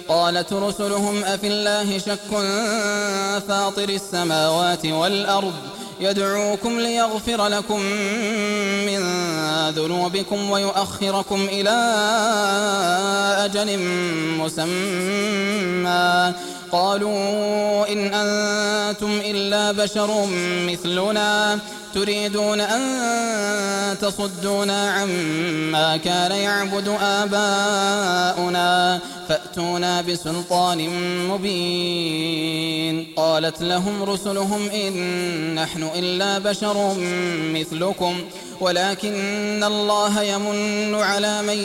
قالت رسلهم أفي الله شك فاطر السماوات والأرض يدعوكم ليغفر لكم من ذنوبكم ويؤخركم إلى أجل مسمى قالوا إن أنتم إلا بشر مثلنا تريدون أن تصدونا عما كان يعبد آباؤنا فأتونا بسلطان مبين. قالت لهم رسلهم إن نحن إلا بشر مثلكم ولكن الله يمن على من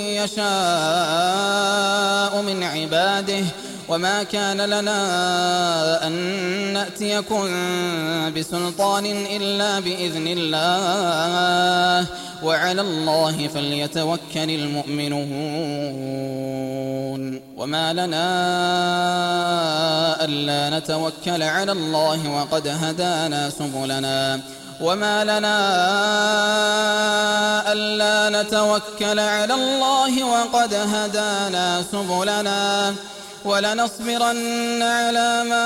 يشاء من عباده وما كان لنا أن نأتيكم بسلطان إلا بإذن الله وعلى الله فليتوكل المؤمنون. وما لنا ألا نتوكل على الله وقد هدانا سبلنا وما لنا ألا نتوكل على الله وقد هدانا سبلنا ولنصبرن على ما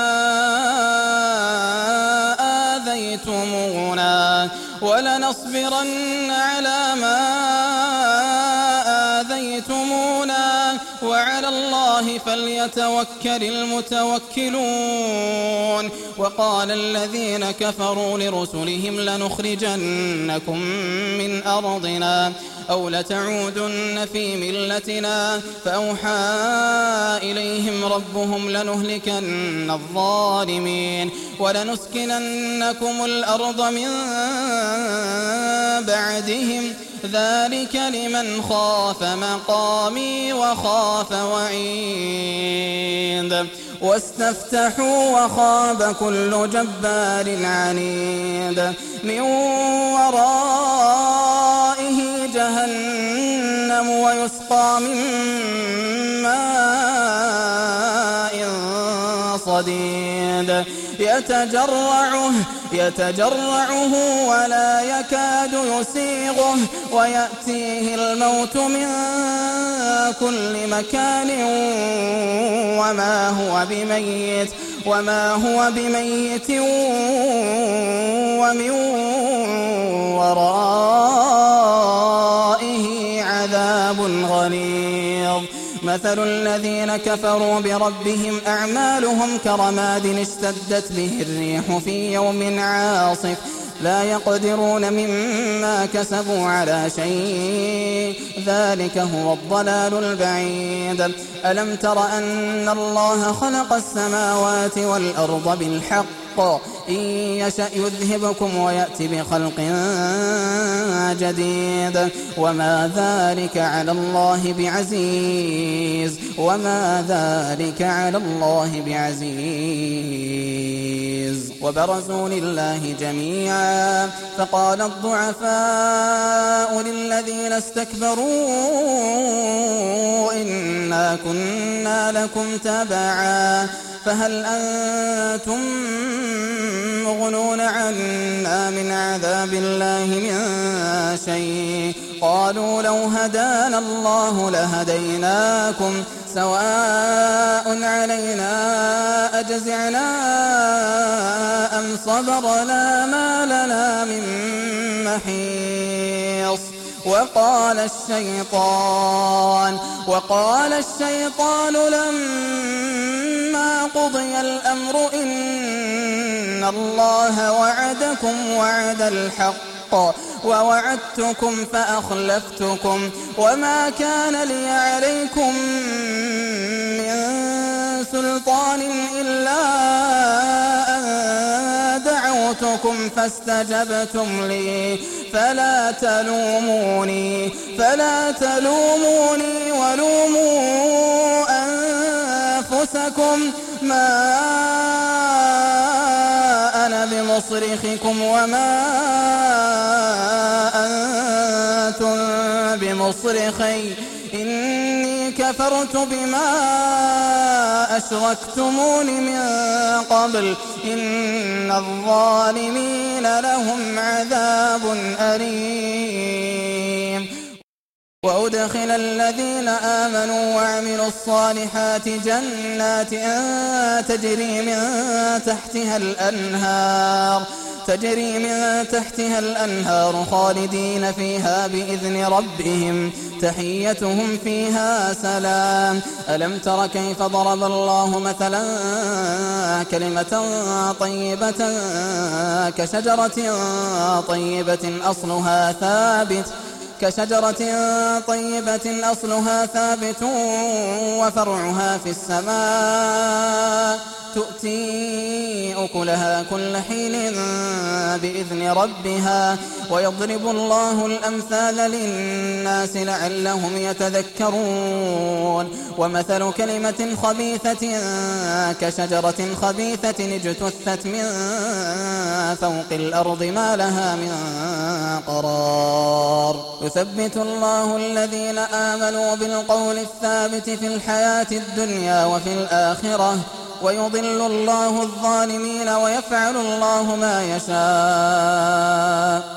آذيتمونا وعلى الله فليتوكل المتوكلون. وقال الذين كفروا لرسلهم لنخرجنكم من أرضنا أو لتعودن في ملتنا فأوحى إليهم ربهم لنهلكن الظالمين ولنسكننكم الأرض من بعدهم ذلك لمن خاف مقامي وخاف وعيد. واستفتحوا وخاب كل جبار عنيد من ورائه جهنم ويسقى من ماء صديد يتجرعه ولا يكاد يسيغه ويأتيه الموت من كل مكان وما هو بميت ومن ورائه عذاب غليظ. مثل الذين كفروا بربهم أعمالهم كرماد اشتدت به الريح في يوم عاصف لا يقدرون مما كسبوا على شيء ذلك هو الضلال البعيد. ألم تر أن الله خلق السماوات والأرض بالحق إن يشأ يذهبكم ويأتي بخلق جديد وما ذلك على الله بعزيز. وبرزوا لله جميعا فقال الضعفاء للذين استكبروا إنا كنا لكم تبعا فهل أنتم مغنون عنا من عذاب الله من شيء قالوا لو هدانا الله لهديناكم سواء علينا أجزعنا أم صبرنا ما لنا من محيص. وقال الشيطان لما قضي الأمر إن الله وعدكم وعد الحق ووعدتكم فأخلفتكم وما كان لي عليكم من سلطان إلا أن دعوتكم فاستجبتم لي فلا تلوموني ولوموا أنفسكم ما أنا بمصرخكم وما أنتم بمصرخي إني كفرت بما أشركتمون من قبل إن الظالمين لهم عذاب أليم. وأدخل الذين آمنوا وعملوا الصالحات جنات تجري من تحتها الأنهار خالدين فيها بإذن ربهم تحيتهم فيها سلام. ألم تر كيف ضرب الله مثلا كلمة طيبة كشجرة طيبة أصلها ثابت وفرعها في السماء تؤتي أكلها كل حين بإذن ربها ويضرب الله الأمثال للناس لعلهم يتذكرون. ومثل كلمة خبيثة كشجرة خبيثة اجتثت من فوق الأرض ما لها من قرار. يثبت الله الذين آمنوا بالقول الثابت في الحياة الدنيا وفي الآخرة ويضل الله الظالمين ويفعل الله ما يشاء.